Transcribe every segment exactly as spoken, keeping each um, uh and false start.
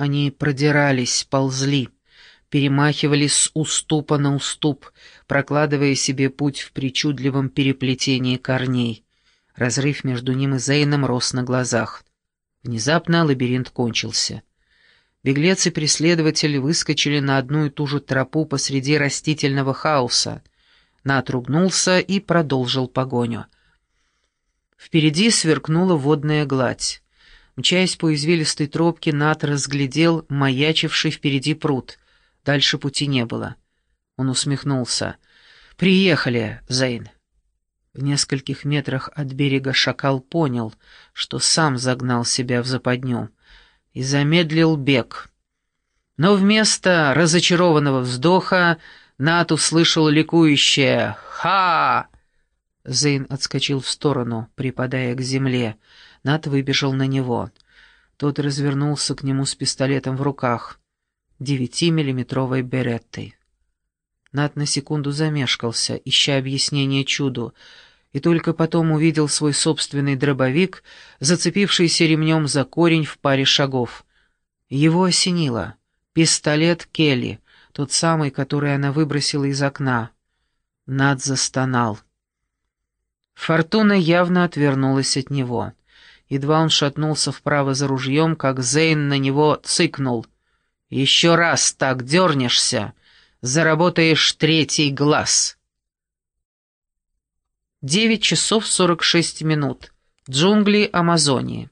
Они продирались, ползли, перемахивались с уступа на уступ, прокладывая себе путь в причудливом переплетении корней. Разрыв между ним и Зейном рос на глазах. Внезапно лабиринт кончился. Беглец и преследователь выскочили на одну и ту же тропу посреди растительного хаоса. Нат ругнулся и продолжил погоню. Впереди сверкнула водная гладь. Мчаясь по извилистой тропке, Нат разглядел маячивший впереди пруд. Дальше пути не было. Он усмехнулся. «Приехали, Зейн». В нескольких метрах от берега шакал понял, что сам загнал себя в западню, и замедлил бег. Но вместо разочарованного вздоха Нат услышал ликующее «Ха!». Зейн отскочил в сторону, припадая к земле. Нат выбежал на него. Тот развернулся к нему с пистолетом в руках, девятимиллиметровой береттой. Нат на секунду замешкался, ища объяснение чуду, и только потом увидел свой собственный дробовик, зацепившийся ремнем за корень в паре шагов. Его осенило. Пистолет Келли, тот самый, который она выбросила из окна. Нат застонал. Фортуна явно отвернулась от него. Едва он шатнулся вправо за ружьем, как Зейн на него цыкнул. «Еще раз так дернешься, заработаешь третий глаз». Девять часов сорок шесть минут. Джунгли Амазонии.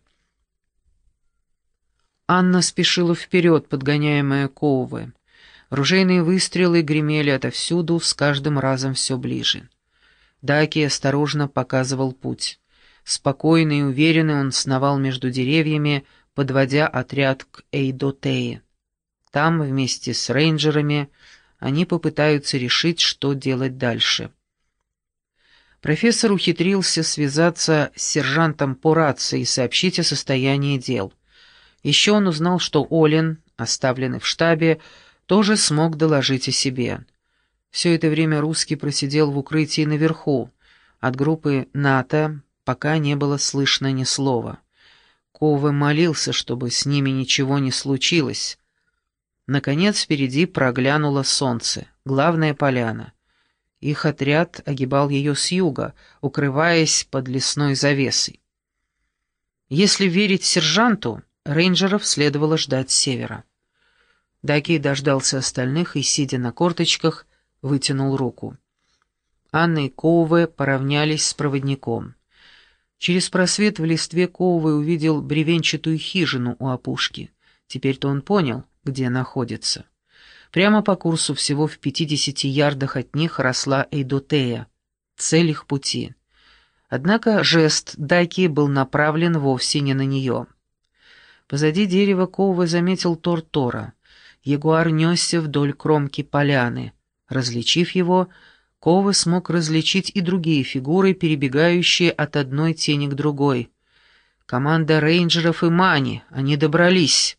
Анна спешила вперед, подгоняемая Коуве. Ружейные выстрелы гремели отовсюду, с каждым разом все ближе. Даки осторожно показывал путь. Спокойный и уверенный он сновал между деревьями, подводя отряд к Эйдотее. Там, вместе с рейнджерами, они попытаются решить, что делать дальше. Профессор ухитрился связаться с сержантом по рации и сообщить о состоянии дел. Еще он узнал, что Олин, оставленный в штабе, тоже смог доложить о себе. Все это время русский просидел в укрытии наверху. От группы НАТО пока не было слышно ни слова. Ковы молился, чтобы с ними ничего не случилось. Наконец впереди проглянуло солнце, главная поляна. Их отряд огибал ее с юга, укрываясь под лесной завесой. Если верить сержанту, рейнджеров следовало ждать с севера. Даки дождался остальных и, сидя на корточках, вытянул руку. Анна и Коуве поравнялись с проводником. Через просвет в листве Коуве увидел бревенчатую хижину у опушки. Теперь-то он понял, где находится. Прямо по курсу, всего в пятидесяти ярдах от них, росла Эйдотея, цель их пути. Однако жест Даки был направлен вовсе не на нее. Позади дерева Коуве заметил Тор-Тора. Ягуар несся вдоль кромки поляны. Различив его, Коуве смог различить и другие фигуры, перебегающие от одной тени к другой. Команда рейнджеров и Мани, они добрались.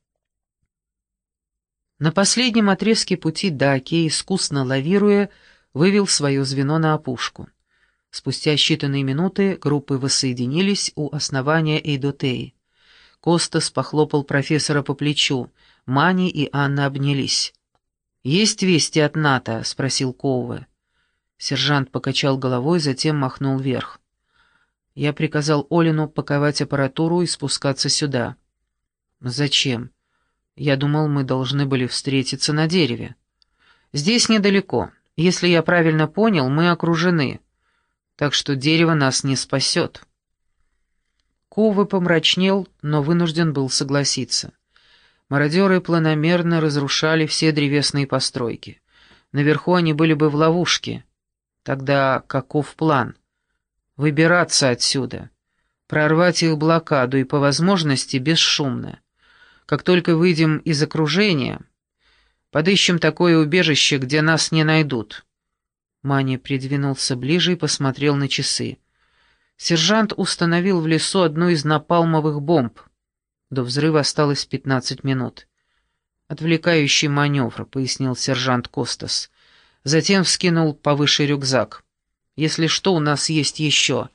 На последнем отрезке пути Даки, искусно лавируя, вывел свое звено на опушку. Спустя считанные минуты группы воссоединились у основания Эйдотеи. Костас похлопал профессора по плечу, Мани и Анна обнялись. «Есть вести от НАТО?» — спросил Коуве. Сержант покачал головой, затем махнул вверх. «Я приказал Олину паковать аппаратуру и спускаться сюда». «Зачем? Я думал, мы должны были встретиться на дереве». «Здесь недалеко. Если я правильно понял, мы окружены. Так что дерево нас не спасет». Коуве помрачнел, но вынужден был согласиться. Мародеры планомерно разрушали все древесные постройки. Наверху они были бы в ловушке. Тогда каков план? Выбираться отсюда, прорвать их блокаду и, по возможности, бесшумно. Как только выйдем из окружения, подыщем такое убежище, где нас не найдут». Мани придвинулся ближе и посмотрел на часы. Сержант установил в лесу одну из напалмовых бомб. До взрыва осталось пятнадцать минут. «Отвлекающий маневр», — пояснил сержант Костас. Затем вскинул повыше рюкзак. «Если что, у нас есть еще».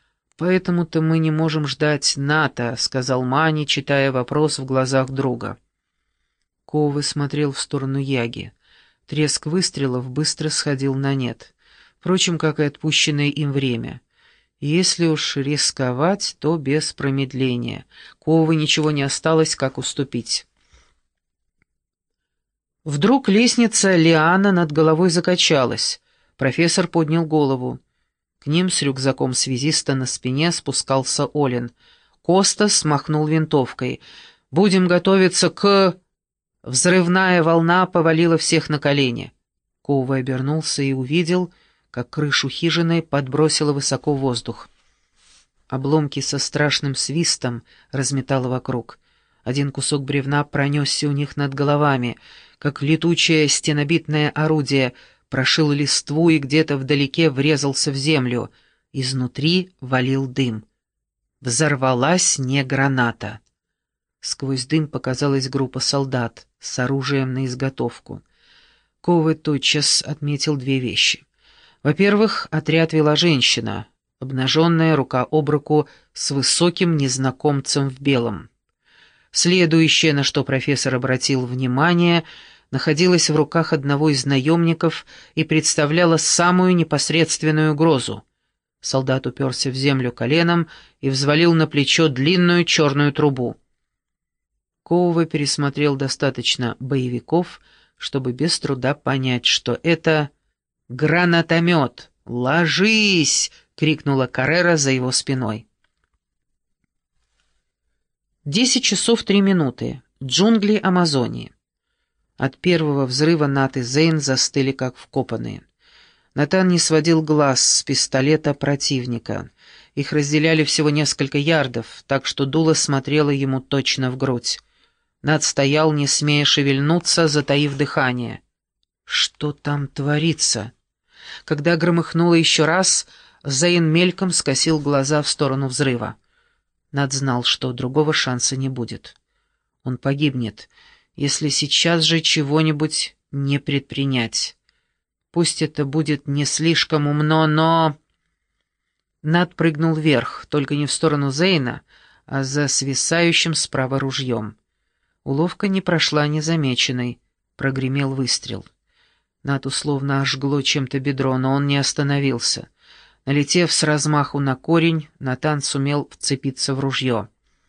«Поэтому-то мы не можем ждать НАТО», — сказал Мани, читая вопрос в глазах друга. Ковы смотрел в сторону Яги. Треск выстрелов быстро сходил на нет. Впрочем, как и отпущенное им время. Если уж рисковать, то без промедления. Ковы ничего не осталось, как уступить. Вдруг лестница лиана над головой закачалась. Профессор поднял голову. К ним с рюкзаком связиста на спине спускался Олин. Костас махнул винтовкой. «Будем готовиться к...» Взрывная волна повалила всех на колени. Ковы обернулся и увидел, как крышу хижины подбросило высоко в воздух. Обломки со страшным свистом разметало вокруг. Один кусок бревна пронесся у них над головами, как летучее стенобитное орудие, прошил листву и где-то вдалеке врезался в землю. Изнутри валил дым. Взорвалась не граната. Сквозь дым показалась группа солдат с оружием на изготовку. Ковы тотчас отметил две вещи. Во-первых, отряд вела женщина, обнаженная рука об руку с высоким незнакомцем в белом. Следующее, на что профессор обратил внимание, находилось в руках одного из наемников и представляло самую непосредственную угрозу. Солдат уперся в землю коленом и взвалил на плечо длинную черную трубу. Ковы пересмотрел достаточно боевиков, чтобы без труда понять, что это гранатомет. «Ложись!» — крикнула Каррера за его спиной. Десять часов три минуты. Джунгли Амазонии. От первого взрыва Нат и Зейн застыли как вкопанные. Натан не сводил глаз с пистолета противника. Их разделяли всего несколько ярдов, так что дуло смотрело ему точно в грудь. Нат стоял, не смея шевельнуться, затаив дыхание. Что там творится? Когда громыхнуло еще раз, Зейн мельком скосил глаза в сторону взрыва. Нат знал, что другого шанса не будет. Он погибнет, если сейчас же чего-нибудь не предпринять. Пусть это будет не слишком умно, но... Нат прыгнул вверх, только не в сторону Зейна, а за свисающим справа ружьем. Уловка не прошла незамеченной. Прогремел выстрел. Нат условно ожгло чем-то бедро, но он не остановился. Налетев с размаху на корень, Натан сумел вцепиться в ружье.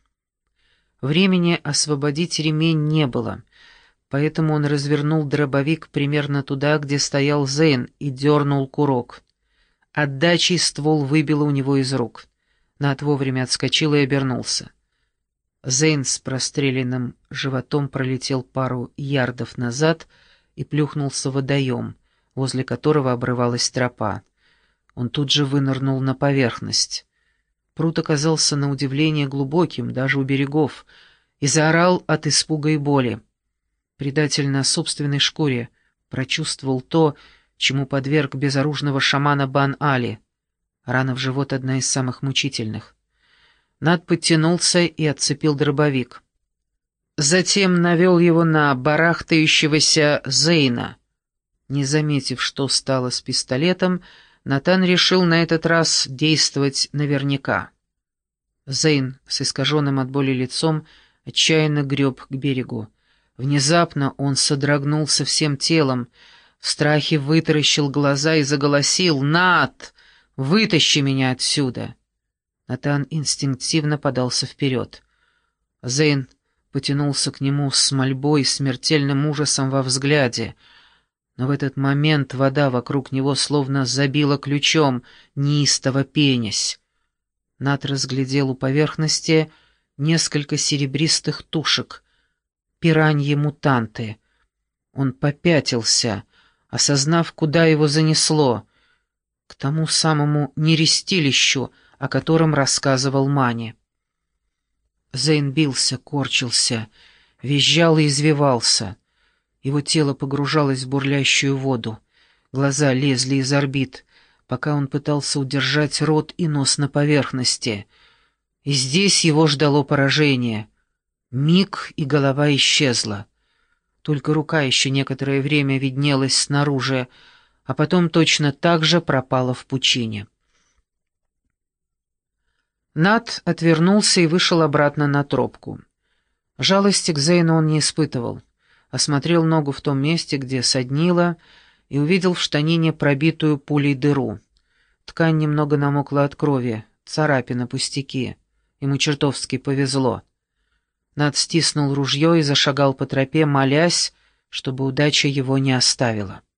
Времени освободить ремень не было, поэтому он развернул дробовик примерно туда, где стоял Зейн, и дернул курок. Отдачей ствол выбило у него из рук. Нат вовремя отскочил и обернулся. Зейн с простреленным животом пролетел пару ярдов назад и плюхнулся в водоем, возле которого обрывалась тропа. Он тут же вынырнул на поверхность. Пруд оказался на удивление глубоким, даже у берегов, и заорал от испуга и боли. Предатель на собственной шкуре прочувствовал то, чему подверг безоружного шамана Бан-Али. Рана в живот — одна из самых мучительных. Нат подтянулся и отцепил дробовик. Затем навел его на барахтающегося Зейна. Не заметив, что стало с пистолетом, Натан решил на этот раз действовать наверняка. Зейн с искаженным от боли лицом отчаянно греб к берегу. Внезапно он содрогнулся всем телом, в страхе вытаращил глаза и заголосил: «Нат, вытащи меня отсюда!» Натан инстинктивно подался вперед. Зейн потянулся к нему с мольбой и смертельным ужасом во взгляде, но в этот момент вода вокруг него словно забила ключом, неистово пенясь. Нат разглядел у поверхности несколько серебристых тушек, пираньи-мутанты. Он попятился, осознав, куда его занесло, к тому самому нерестилищу, о котором рассказывал Мани. Зейн бился, корчился, визжал и извивался. Его тело погружалось в бурлящую воду, глаза лезли из орбит, пока он пытался удержать рот и нос на поверхности. И здесь его ждало поражение. Миг, и голова исчезла. Только рука еще некоторое время виднелась снаружи, а потом точно так же пропала в пучине. Нат отвернулся и вышел обратно на тропку. Жалости к Зейну он не испытывал. осмотрел ногу в том месте, где соднило, и увидел в штанине пробитую пулей дыру. Ткань немного намокла от крови, царапина, пустяки. Ему чертовски повезло. Над стиснул ружье и зашагал по тропе, молясь, чтобы удача его не оставила.